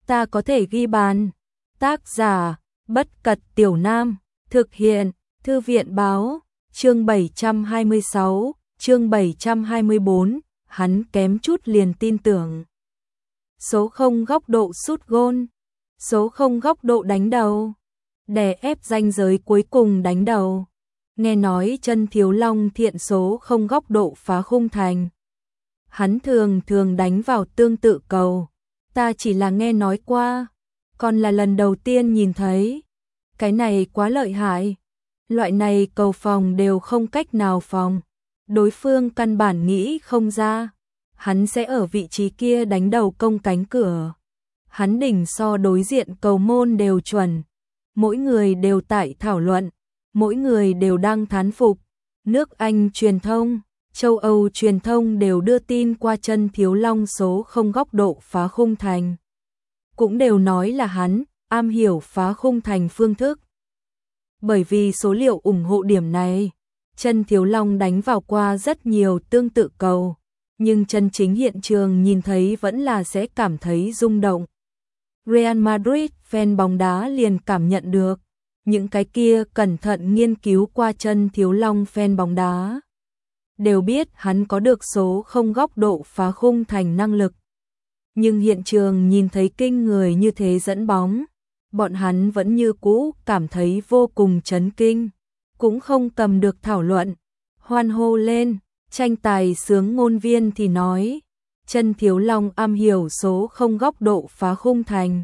ta có thể ghi bàn. Tác giả, Bất Cật Tiểu Nam, thực hiện, Thư viện báo, chương 726, chương 724, hắn kém chút liền tin tưởng. Số 0 góc độ sút gôn, số 0 góc độ đánh đầu, đè ép ranh giới cuối cùng đánh đầu. Nghe nói Chân Thiếu Long thiện số 0 góc độ phá khung thành. Hắn thường đánh vào tương tự cầu, ta chỉ là nghe nói qua, còn là lần đầu tiên nhìn thấy. Cái này quá lợi hại, loại này cầu phòng đều không cách nào phòng, đối phương căn bản nghĩ không ra, hắn sẽ ở vị trí kia đánh đầu công cánh cửa. Hắn đỉnh so đối diện cầu môn đều chuẩn, mỗi người đều tại thảo luận, mỗi người đều đang thán phục. Nước Anh truyền thông, châu Âu truyền thông đều đưa tin qua Chân Thiếu Long số 0 góc độ phá khung thành. Cũng đều nói là hắn am hiểu phá khung thành phương thức. Bởi vì số liệu ủng hộ điểm này, Chân Thiếu Long đánh vào qua rất nhiều tương tự cầu, nhưng chân chính hiện trường nhìn thấy vẫn là sẽ cảm thấy rung động. Real Madrid fan bóng đá liền cảm nhận được, những cái kia cẩn thận nghiên cứu qua Chân Thiếu Long fan bóng đá đều biết hắn có được số 0 góc độ phá khung thành năng lực. Nhưng hiện trường nhìn thấy kinh người như thế dẫn bóng, bọn hắn vẫn như cũ cảm thấy vô cùng chấn kinh, cũng không cầm được thảo luận, hoan hô lên. Tranh tài sướng ngôn viên thì nói, Chân Thiếu Long am hiểu số 0 góc độ phá khung thành.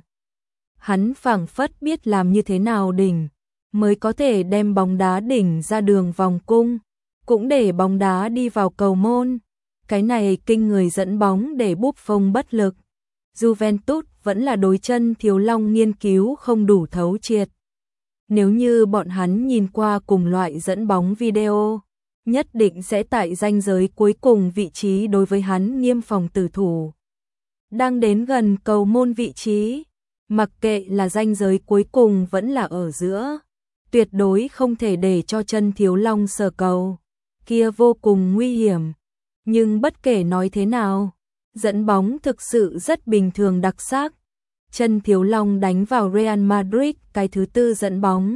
Hắn phảng phất biết làm như thế nào đỉnh, mới có thể đem bóng đá đỉnh ra đường vòng cung, cũng để bóng đá đi vào cầu môn. Cái này kinh người dẫn bóng để Buffon bất lực. Juventus vẫn là đối Chân Thiếu Long nghiên cứu không đủ thấu triệt. Nếu như bọn hắn nhìn qua cùng loại dẫn bóng video, nhất định sẽ tại ranh giới cuối cùng vị trí đối với hắn nghiêm phòng tử thủ. Đang đến gần cầu môn vị trí, mặc kệ là ranh giới cuối cùng vẫn là ở giữa, tuyệt đối không thể để cho Chân Thiếu Long sờ cầu, kia vô cùng nguy hiểm. Nhưng bất kể nói thế nào, dẫn bóng thực sự rất bình thường đặc sắc. Chân Thiếu Long đánh vào Real Madrid cái thứ 4 dẫn bóng.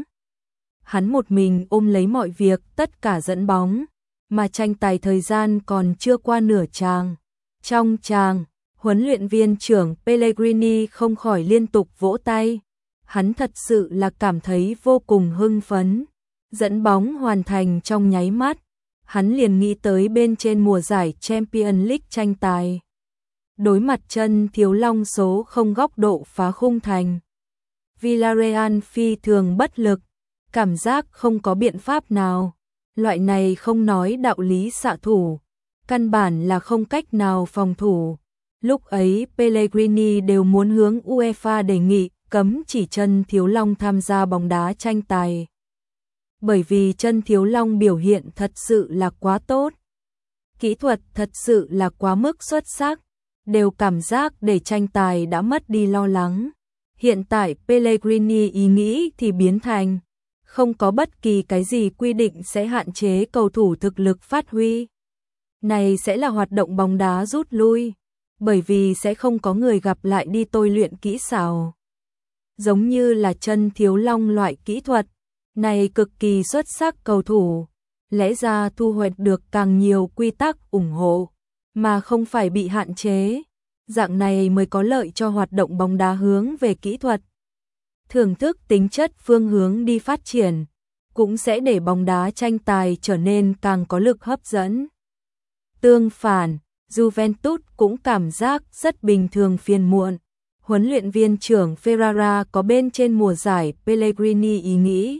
Hắn một mình ôm lấy mọi việc, tất cả dẫn bóng, mà tranh tài thời gian còn chưa qua nửa tràng. Trong tràng, huấn luyện viên trưởng Pellegrini không khỏi liên tục vỗ tay. Hắn thật sự là cảm thấy vô cùng hưng phấn. Dẫn bóng hoàn thành trong nháy mắt, hắn liền nghĩ tới bên trên mùa giải Champions League tranh tài. Đối mặt Chân Thiếu Long số 0 góc độ phá khung thành. Villarreal phi thường bất lực, cảm giác không có biện pháp nào. Loại này không nói đạo lý xạ thủ, căn bản là không cách nào phòng thủ. Lúc ấy Pellegrini đều muốn hướng UEFA đề nghị cấm chỉ Chân Thiếu Long tham gia bóng đá tranh tài. Bởi vì Chân Thiếu Long biểu hiện thật sự là quá tốt, kỹ thuật thật sự là quá mức xuất sắc, đều cảm giác để tranh tài đã mất đi lo lắng. Hiện tại Pellegrini ý nghĩ thì biến thành không có bất kỳ cái gì quy định sẽ hạn chế cầu thủ thực lực phát huy. Này sẽ là hoạt động bóng đá rút lui, bởi vì sẽ không có người gặp lại đi tôi luyện kỹ xảo. Giống như là Chân Thiếu Long loại kỹ thuật này cực kỳ xuất sắc cầu thủ, lẽ ra thu hoạch được càng nhiều quy tắc ủng hộ, mà không phải bị hạn chế. Dạng này mới có lợi cho hoạt động bóng đá hướng về kỹ thuật, thưởng thức tính chất phương hướng đi phát triển, cũng sẽ để bóng đá tranh tài trở nên càng có lực hấp dẫn. Tương phản, Juventus cũng cảm giác rất bình thường phiền muộn. Huấn luyện viên trưởng Ferrara có bên trên mùa giải Pellegrini ý nghĩ.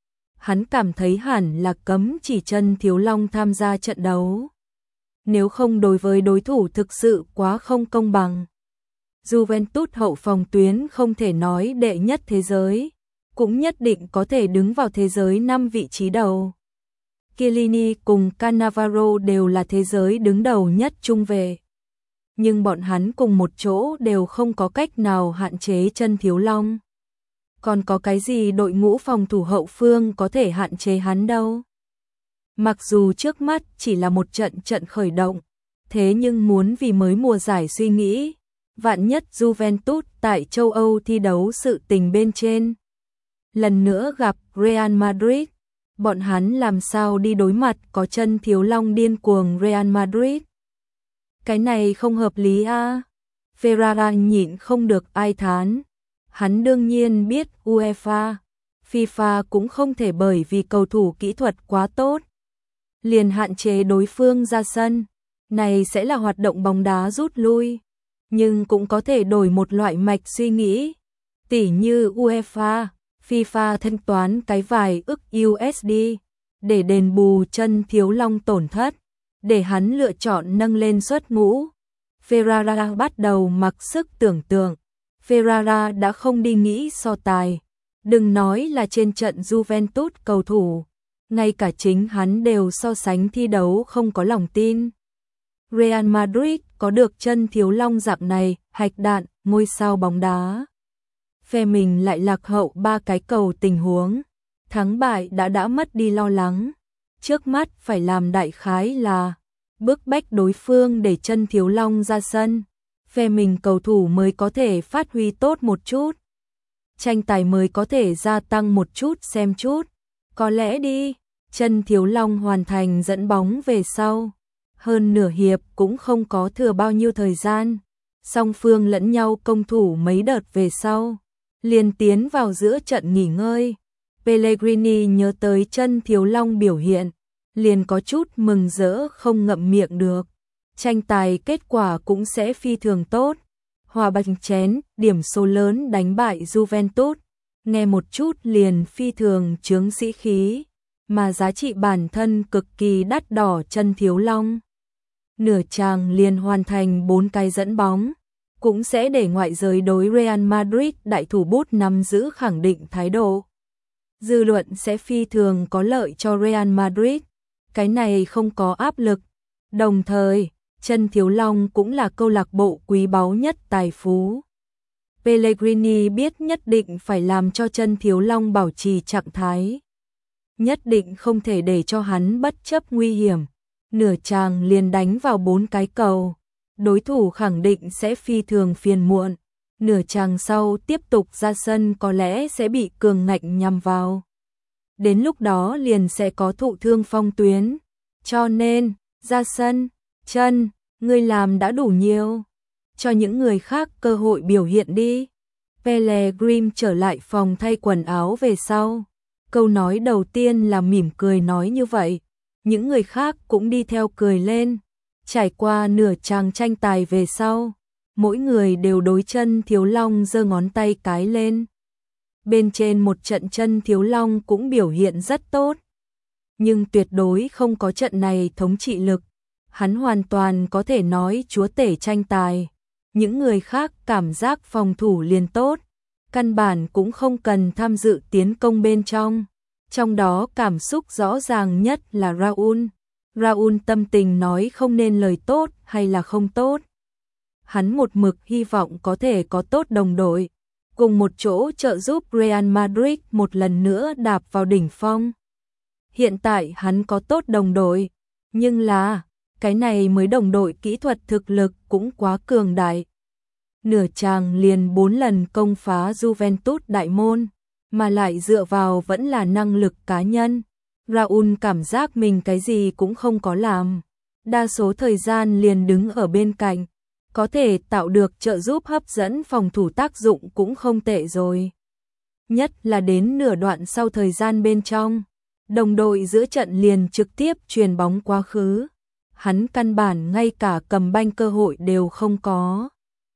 Hắn cảm thấy hẳn là cấm chỉ Chân Thiếu Long tham gia trận đấu. Nếu không đối với đối thủ thực sự quá không công bằng. Juventus hậu phòng tuyến không thể nói đệ nhất thế giới, cũng nhất định có thể đứng vào thế giới 5 vị trí đầu. Chiellini cùng Cannavaro đều là thế giới đứng đầu nhất trung vệ. Nhưng bọn hắn cùng một chỗ đều không có cách nào hạn chế Chân Thiếu Long. Còn có cái gì đội ngũ phòng thủ hậu phương có thể hạn chế hắn đâu. Mặc dù trước mắt chỉ là một trận khởi động, thế nhưng muốn vì mới mùa giải suy nghĩ, Vạn nhất Juventus tại châu Âu thi đấu sự tình bên trên lần nữa gặp Real Madrid, bọn hắn làm sao đi đối mặt có chân thiếu long điên cuồng Real Madrid. Cái này không hợp lý a. Ferrara nhịn không được ai thán. Hắn đương nhiên biết UEFA, FIFA cũng không thể bởi vì cầu thủ kỹ thuật quá tốt liền hạn chế đối phương ra sân. Này sẽ là hoạt động bóng đá rút lui, nhưng cũng có thể đổi một loại mạch suy nghĩ. Tỉ như UEFA, FIFA thanh toán cái vài ức USD để đền bù chân thiếu long tổn thất, để hắn lựa chọn nâng lên suất ngũ. Ferrara bắt đầu mặc sức tưởng tượng. Ferrara đã không đi nghĩ so tài. Đừng nói là trên trận Juventus cầu thủ, ngay cả chính hắn đều so sánh thi đấu không có lòng tin. Real Madrid có được chân thiếu long dạng này, hạch đạn, ngôi sao bóng đá. Phe mình lại lạc hậu 3 cái cầu tình huống. Thắng bại đã mất đi lo lắng. Trước mắt phải làm đại khái là bức bách đối phương để chân thiếu long ra sân. Phe mình cầu thủ mới có thể phát huy tốt một chút. Tranh tài mới có thể gia tăng một chút xem chút. Có lẽ đi, chân thiếu long hoàn thành dẫn bóng về sau. Hơn nửa hiệp cũng không có thừa bao nhiêu thời gian. Song phương lẫn nhau công thủ mấy đợt về sau. Liền tiến vào giữa trận nghỉ ngơi. Pellegrini nhớ tới chân thiếu long biểu hiện. Liền có chút mừng rỡ không ngậm miệng được. Tranh tài kết quả cũng sẽ phi thường tốt. Hòa bạch chén, điểm số lớn đánh bại Juventus. Nghe một chút liền phi thường chướng sĩ khí. Mà giá trị bản thân cực kỳ đắt đỏ chân thiếu long. Nửa chàng liền hoàn thành 4 cái dẫn bóng. Cũng sẽ để ngoại giới đối Real Madrid đại thủ bút nắm giữ khẳng định thái độ. Dư luận sẽ phi thường có lợi cho Real Madrid. Cái này không có áp lực. Đồng thời, chân thiếu long cũng là câu lạc bộ quý báu nhất tài phú. Pellegrini biết nhất định phải làm cho chân thiếu long bảo trì trạng thái. Nhất định không thể để cho hắn bất chấp nguy hiểm. Nửa chàng liền đánh vào 4 cái cầu. Đối thủ khẳng định sẽ phi thường phiền muộn. Nửa chàng sau tiếp tục ra sân có lẽ sẽ bị cường ngạnh nhằm vào. Đến lúc đó liền sẽ có thụ thương phong tuyến. Cho nên, ra sân, chân, ngươi làm đã đủ nhiều. Cho những người khác cơ hội biểu hiện đi. Pellegrini trở lại phòng thay quần áo về sau. Câu nói đầu tiên là mỉm cười nói như vậy. Những người khác cũng đi theo cười lên. Trải qua nửa chàng tranh tài về sau, mỗi người đều đối chân thiếu long giơ ngón tay cái lên. Bên trên một trận chân thiếu long cũng biểu hiện rất tốt. Nhưng tuyệt đối không có trận này thống trị lực. Hắn hoàn toàn có thể nói chúa tể tranh tài. Những người khác cảm giác phòng thủ liền tốt. Căn bản cũng không cần tham dự tiến công bên trong. Trong đó cảm xúc rõ ràng nhất là Raúl. Raúl tâm tình nói không nên lời tốt hay là không tốt. Hắn một mực hy vọng có thể có tốt đồng đội. Cùng một chỗ trợ giúp Real Madrid một lần nữa đạp vào đỉnh phong. Hiện tại hắn có tốt đồng đội. Nhưng là, cái này mới đồng đội kỹ thuật thực lực cũng quá cường đại. Nửa chàng liền 4 lần công phá Juventus đại môn. Mà lại dựa vào vẫn là năng lực cá nhân. Raúl cảm giác mình cái gì cũng không có làm. Đa số thời gian liền đứng ở bên cạnh. Có thể tạo được trợ giúp hấp dẫn phòng thủ tác dụng cũng không tệ rồi. Nhất là đến nửa đoạn sau thời gian bên trong. Đồng đội giữa trận liền trực tiếp truyền bóng quá khứ. Hắn căn bản ngay cả cầm banh cơ hội đều không có.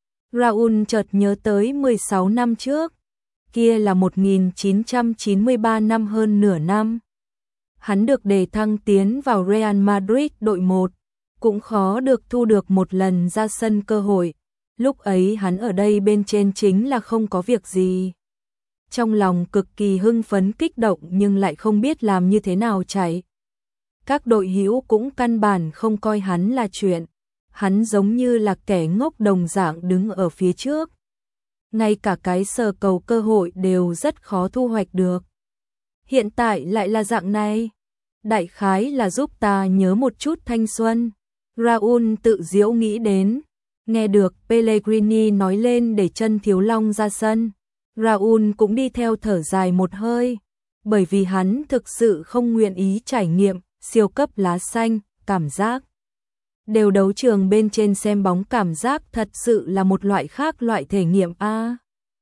Raúl chợt nhớ tới 16 năm trước. Kia là 1993 năm hơn nửa năm. Hắn được đề thăng tiến vào Real Madrid đội 1, cũng khó được thu được một lần ra sân cơ hội. Lúc ấy hắn ở đây bên trên chính là không có việc gì. Trong lòng cực kỳ hưng phấn kích động nhưng lại không biết làm như thế nào chạy. Các đội hữu cũng căn bản không coi hắn là chuyện. Hắn giống như là kẻ ngốc đồng dạng đứng ở phía trước. Ngay cả cái sờ cầu cơ hội đều rất khó thu hoạch được. Hiện tại lại là dạng này. Đại khái là giúp ta nhớ một chút thanh xuân. Raúl tự giễu nghĩ đến. Nghe được Pellegrini nói lên để chân Thiếu Long ra sân, Raul cũng đi theo thở dài một hơi, bởi vì hắn thực sự không nguyện ý trải nghiệm siêu cấp lá xanh, cảm giác. Đều đấu trường bên trên xem bóng cảm giác thật sự là một loại khác loại thể nghiệm a.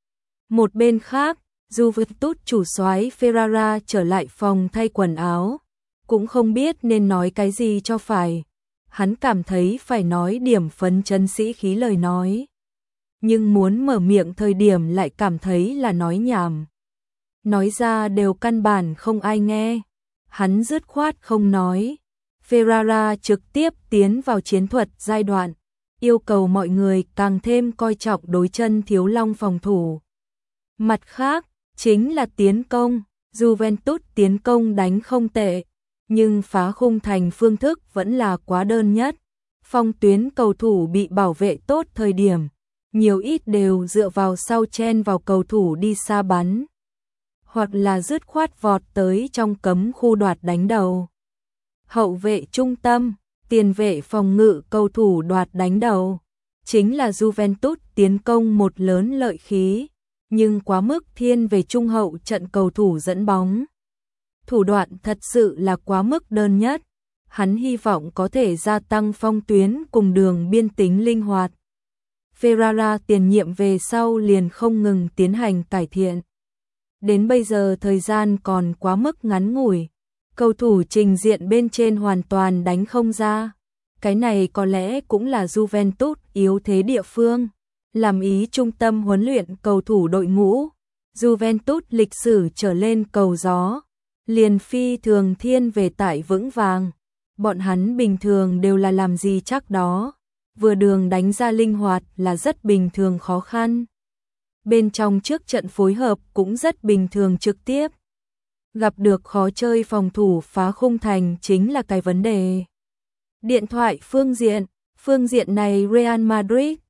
Một bên khác, Juventus chủ soái Ferrara trở lại phòng thay quần áo, cũng không biết nên nói cái gì cho phải. Hắn cảm thấy phải nói điểm phấn chấn sĩ khí lời nói, nhưng muốn mở miệng thời điểm lại cảm thấy là nói nhảm. Nói ra đều căn bản không ai nghe. Hắn dứt khoát không nói. Ferrara trực tiếp tiến vào chiến thuật giai đoạn, yêu cầu mọi người càng thêm coi trọng đối chân Thiếu Long phòng thủ. Mặt khác, chính là tiến công. Juventus tiến công đánh không tệ, nhưng phá khung thành phương thức vẫn là quá đơn nhất. Phong tuyến cầu thủ bị bảo vệ tốt thời điểm, nhiều ít đều dựa vào sau chen vào cầu thủ đi xa bắn, hoặc là dứt khoát vọt tới trong cấm khu đoạt đánh đầu. Hậu vệ trung tâm, tiền vệ phòng ngự cầu thủ đoạt đánh đầu, chính là Juventus tiến công một lớn lợi khí, nhưng quá mức thiên về trung hậu trận cầu thủ dẫn bóng. Thủ đoạn thật sự là quá mức đơn nhất. Hắn hy vọng có thể gia tăng phong tuyến cùng đường biên tính linh hoạt. Ferrara tiền nhiệm về sau liền không ngừng tiến hành cải thiện. Đến bây giờ thời gian còn quá mức ngắn ngủi, cầu thủ trình diện bên trên hoàn toàn đánh không ra. Cái này có lẽ cũng là Juventus yếu thế địa phương. Làm ý trung tâm huấn luyện cầu thủ đội ngũ, Juventus lịch sử trở lên cầu gió, liền phi thường thiên về tải vững vàng. Bọn hắn bình thường đều là làm gì chắc đó, vừa đường đánh ra linh hoạt là rất bình thường khó khăn. Bên trong trước trận phối hợp cũng rất bình thường trực tiếp. Gặp được khó chơi phòng thủ phá khung thành chính là cái vấn đề. Điện thoại phương diện này Real Madrid.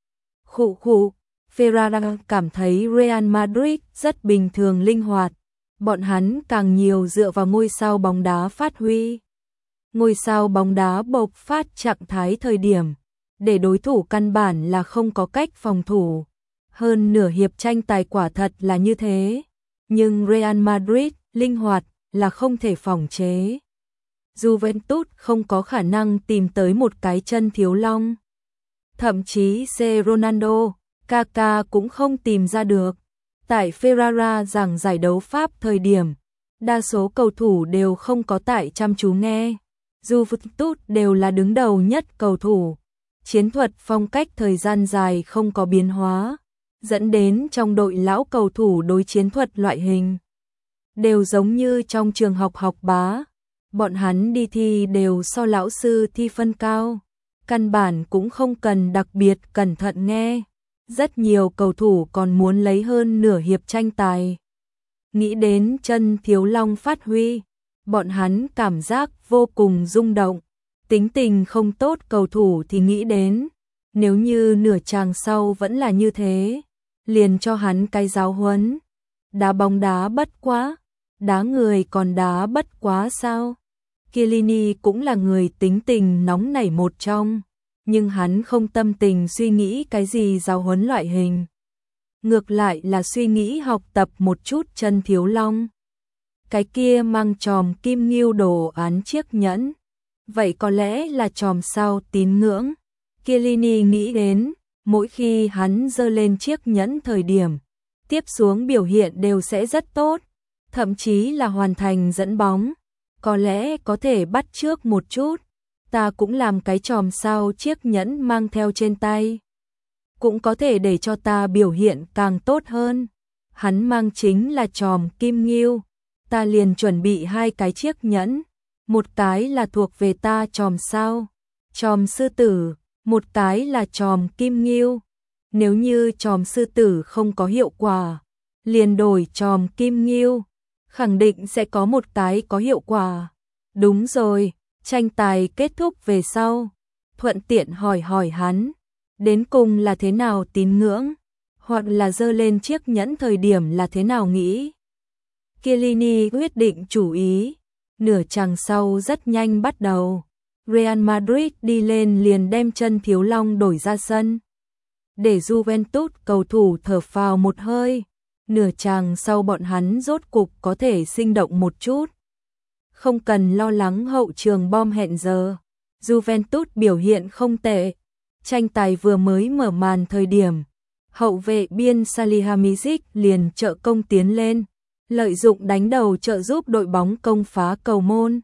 Ferrara cảm thấy Real Madrid rất bình thường linh hoạt. Bọn hắn càng nhiều dựa vào ngôi sao bóng đá phát huy. Ngôi sao bóng đá bộc phát trạng thái thời điểm, để đối thủ căn bản là không có cách phòng thủ. Hơn nửa hiệp tranh tài quả thật là như thế, nhưng Real Madrid linh hoạt là không thể phòng chế. Juventus không có khả năng tìm tới một cái chân Thiếu Long. Thậm chí Ronaldo, Kaká cũng không tìm ra được. Tại Ferrara giảng giải đấu Pháp thời điểm, đa số cầu thủ đều không có tại chăm chú nghe. Juventus đều là đứng đầu nhất cầu thủ. Chiến thuật phong cách thời gian dài không có biến hóa, dẫn đến trong đội lão cầu thủ đối chiến thuật loại hình đều giống như trong trường học bá. Bọn hắn đi thi đều so lão sư thi phân cao, căn bản cũng không cần đặc biệt cẩn thận nghe. Rất nhiều cầu thủ còn muốn lấy hơn nửa hiệp tranh tài. Nghĩ đến chân Thiếu Long phát huy, bọn hắn cảm giác vô cùng rung động. Tính tình không tốt cầu thủ thì nghĩ đến, nếu như nửa chàng sau vẫn là như thế, liền cho hắn cái giáo huấn. Đá bóng đá bất quá, đá người còn đá bất quá sao? Chiellini cũng là người tính tình nóng nảy một trong, nhưng hắn không tâm tình suy nghĩ cái gì giáo huấn loại hình. Ngược lại là suy nghĩ học tập một chút chân Thiếu Long. Cái kia mang chòm kim ngưu đồ án chiếc nhẫn, vậy có lẽ là chòm sao tín ngưỡng. Chiellini nghĩ đến, mỗi khi hắn giơ lên chiếc nhẫn thời điểm, tiếp xuống biểu hiện đều sẽ rất tốt, thậm chí là hoàn thành dẫn bóng. Có lẽ có thể bắt chước một chút, ta cũng làm cái chòm sao chiếc nhẫn mang theo trên tay, cũng có thể để cho ta biểu hiện càng tốt hơn. Hắn mang chính là chòm kim ngưu, ta liền chuẩn bị hai cái chiếc nhẫn, một cái là thuộc về ta chòm sao, chòm sư tử, một cái là chòm kim ngưu. Nếu như chòm sư tử không có hiệu quả, liền đổi chòm kim ngưu, khẳng định sẽ có một cái có hiệu quả. Đúng rồi, tranh tài kết thúc về sau, thuận tiện hỏi hắn, đến cùng là thế nào tín ngưỡng, hoặc là giơ lên chiếc nhẫn thời điểm là thế nào nghĩ. Chiellini quyết định chủ ý, nửa chàng sau rất nhanh bắt đầu. Real Madrid đi lên liền đem chân Thiếu Long đổi ra sân. để Juventus cầu thủ thở phào một hơi. Nửa chàng sau bọn hắn rốt cục có thể sinh động một chút. Không cần lo lắng hậu trường bom hẹn giờ. Juventus biểu hiện không tệ. Tranh tài vừa mới mở màn thời điểm, hậu vệ biên Salihamidzic liền trợ công tiến lên, lợi dụng đánh đầu trợ giúp đội bóng công phá cầu môn.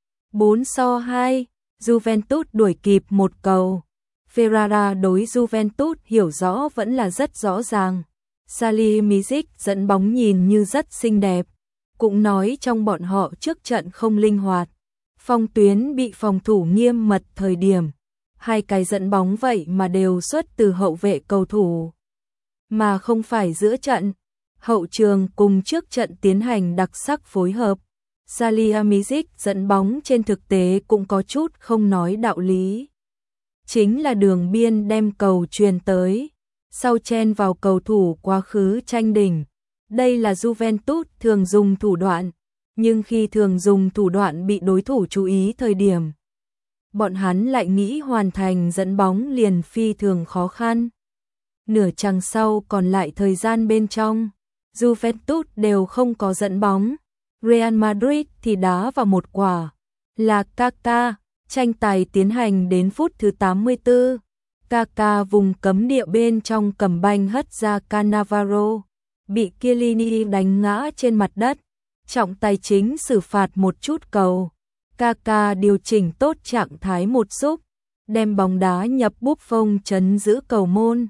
4-2, Juventus đuổi kịp một cầu. Ferrara đối Juventus hiểu rõ vẫn là rất rõ ràng. Salihamidzic dẫn bóng nhìn như rất xinh đẹp, cũng nói trong bọn họ trước trận không linh hoạt. Phong tuyến bị phòng thủ nghiêm mật thời điểm, hai cái dẫn bóng vậy mà đều xuất từ hậu vệ cầu thủ, mà không phải giữa trận. Hậu trường cùng trước trận tiến hành đặc sắc phối hợp. Salihamidzic dẫn bóng trên thực tế cũng có chút không nói đạo lý. Chính là đường biên đem cầu truyền tới, sau chen vào cầu thủ quá khứ tranh đỉnh. Đây là Juventus thường dùng thủ đoạn, nhưng khi thường dùng thủ đoạn bị đối thủ chú ý thời điểm, bọn hắn lại nghĩ hoàn thành dẫn bóng liền phi thường khó khăn. Nửa chặng sau còn lại thời gian bên trong, Juventus đều không có dẫn bóng. Real Madrid thì đá vào một quả, là Kaká. Tranh tài tiến hành đến phút thứ 84. Kaká vùng cấm địa bên trong cầm banh hất ra Cannavaro, bị Chiellini đánh ngã trên mặt đất. Trọng tài chính xử phạt một chút cầu. Kaká điều chỉnh tốt trạng thái một xúc, đem bóng đá nhập Buffon chấn giữ cầu môn.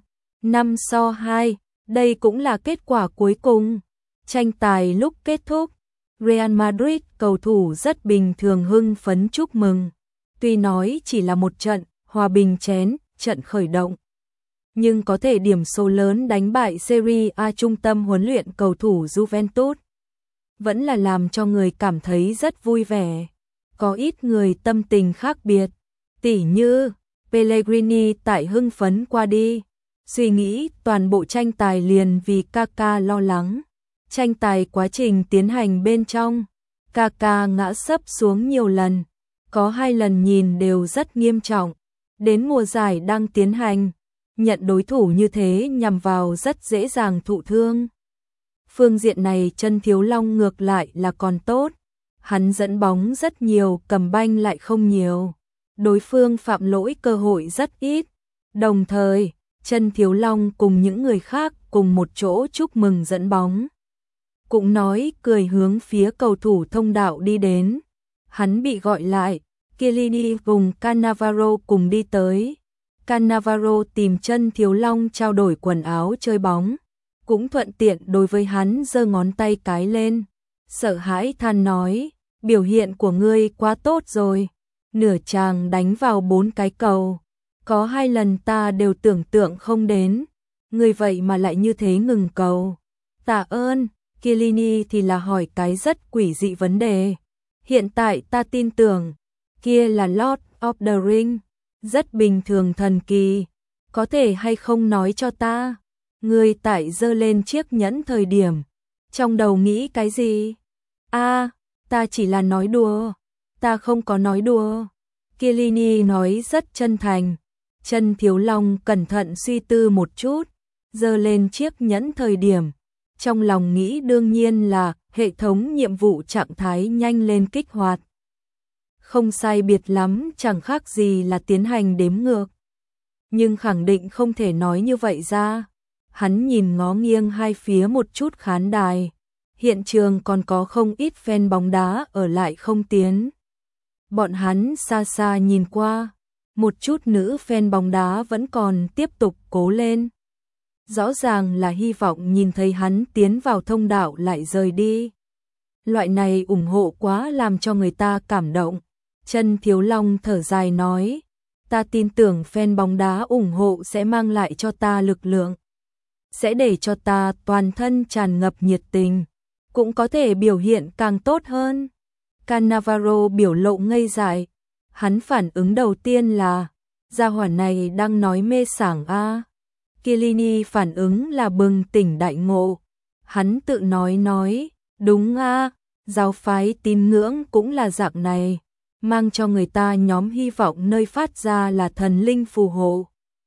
5-2, đây cũng là kết quả cuối cùng. Tranh tài lúc kết thúc, Real Madrid cầu thủ rất bình thường hưng phấn chúc mừng. Tuy nói chỉ là một trận, hòa bình chén, trận khởi động, nhưng có thể điểm số lớn đánh bại Serie A trung tâm huấn luyện cầu thủ Juventus, vẫn là làm cho người cảm thấy rất vui vẻ. Có ít người tâm tình khác biệt, tỉ như Pellegrini tại hưng phấn qua đi, suy nghĩ toàn bộ tranh tài liền vì Kaká lo lắng. Tranh tài quá trình tiến hành bên trong, Kaká ngã sấp xuống nhiều lần, có 2 lần nhìn đều rất nghiêm trọng. Đến mùa giải đang tiến hành, nhận đối thủ như thế nhằm vào rất dễ dàng thụ thương. Phương diện này Chân Thiếu Long ngược lại là còn tốt, hắn dẫn bóng rất nhiều, cầm banh lại không nhiều. Đối phương phạm lỗi cơ hội rất ít. Đồng thời, Chân Thiếu Long cùng những người khác cùng một chỗ chúc mừng dẫn bóng, cũng nói cười hướng phía cầu thủ thông đạo đi đến. Hắn bị gọi lại, Chiellini cùng Cannavaro cùng đi tới. Cannavaro tìm Chân Thiếu Long trao đổi quần áo chơi bóng, cũng thuận tiện đối với hắn giơ ngón tay cái lên. Sợ hãi than nói, biểu hiện của ngươi quá tốt rồi. Nửa chàng đánh vào 4 cái cầu, có 2 lần ta đều tưởng tượng không đến. Ngươi vậy mà lại như thế ngừng cầu. Tạ ơn. Chiellini thì là hỏi cái rất quỷ dị vấn đề. Hiện tại ta tin tưởng, kia là Lord of the Ring, rất bình thường thần kỳ. Có thể hay không nói cho ta, ngươi tại giơ lên chiếc nhẫn thời điểm, trong đầu nghĩ cái gì? Ta chỉ là nói đùa, ta không có nói đùa. Chiellini nói rất chân thành. Chân Thiếu Long cẩn thận suy tư một chút, giơ lên chiếc nhẫn thời điểm, trong lòng nghĩ đương nhiên là hệ thống nhiệm vụ trạng thái nhanh lên kích hoạt. Không sai biệt lắm, chẳng khác gì là tiến hành đếm ngược. Nhưng khẳng định không thể nói như vậy ra. Hắn nhìn ngó nghiêng hai phía một chút khán đài. Hiện trường còn có không ít fan bóng đá ở lại không tiến. Bọn hắn xa xa nhìn qua, một chút nữ fan bóng đá vẫn còn tiếp tục cố lên. Rõ ràng là hy vọng nhìn thấy hắn tiến vào thông đạo lại rời đi. Loại này ủng hộ quá làm cho người ta cảm động. Chân Thiếu Long thở dài nói, ta tin tưởng fan bóng đá ủng hộ sẽ mang lại cho ta lực lượng, sẽ để cho ta toàn thân tràn ngập nhiệt tình, cũng có thể biểu hiện càng tốt hơn. Cannavaro biểu lộ ngây dại, hắn phản ứng đầu tiên là, gia hỏa này đang nói mê sảng a. Chiellini phản ứng là bừng tỉnh đại ngộ, hắn tự nói, đúng a, giáo phái tín ngưỡng cũng là dạng này, mang cho người ta nhóm hy vọng nơi phát ra là thần linh phù hộ.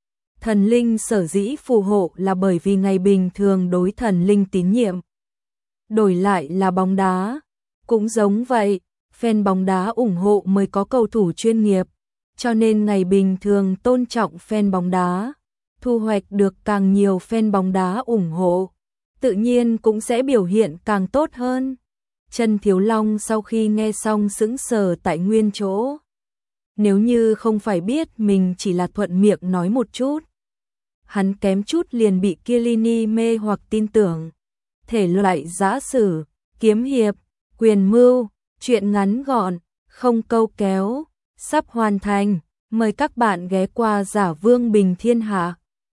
Thần linh sở dĩ phù hộ là bởi vì ngày bình thường đối thần linh tín nhiệm. Đổi lại là bóng đá. Cũng giống vậy, fan bóng đá ủng hộ mới có cầu thủ chuyên nghiệp. Cho nên ngày bình thường tôn trọng fan bóng đá, thu hoạch được càng nhiều fan bóng đá ủng hộ, tự nhiên cũng sẽ biểu hiện càng tốt hơn. Trần Thiếu Long sau khi nghe xong sững sờ tại nguyên chỗ. Nếu như không phải biết mình chỉ là thuận miệng nói một chút, hắn kém chút liền bị Kilini mê hoặc tin tưởng. Thể loại giã sử, kiếm hiệp, quyền mưu, truyện ngắn gọn, không câu kéo, sắp hoàn thành. Mời các bạn ghé qua Giả Vương Bình Thiên Hạ.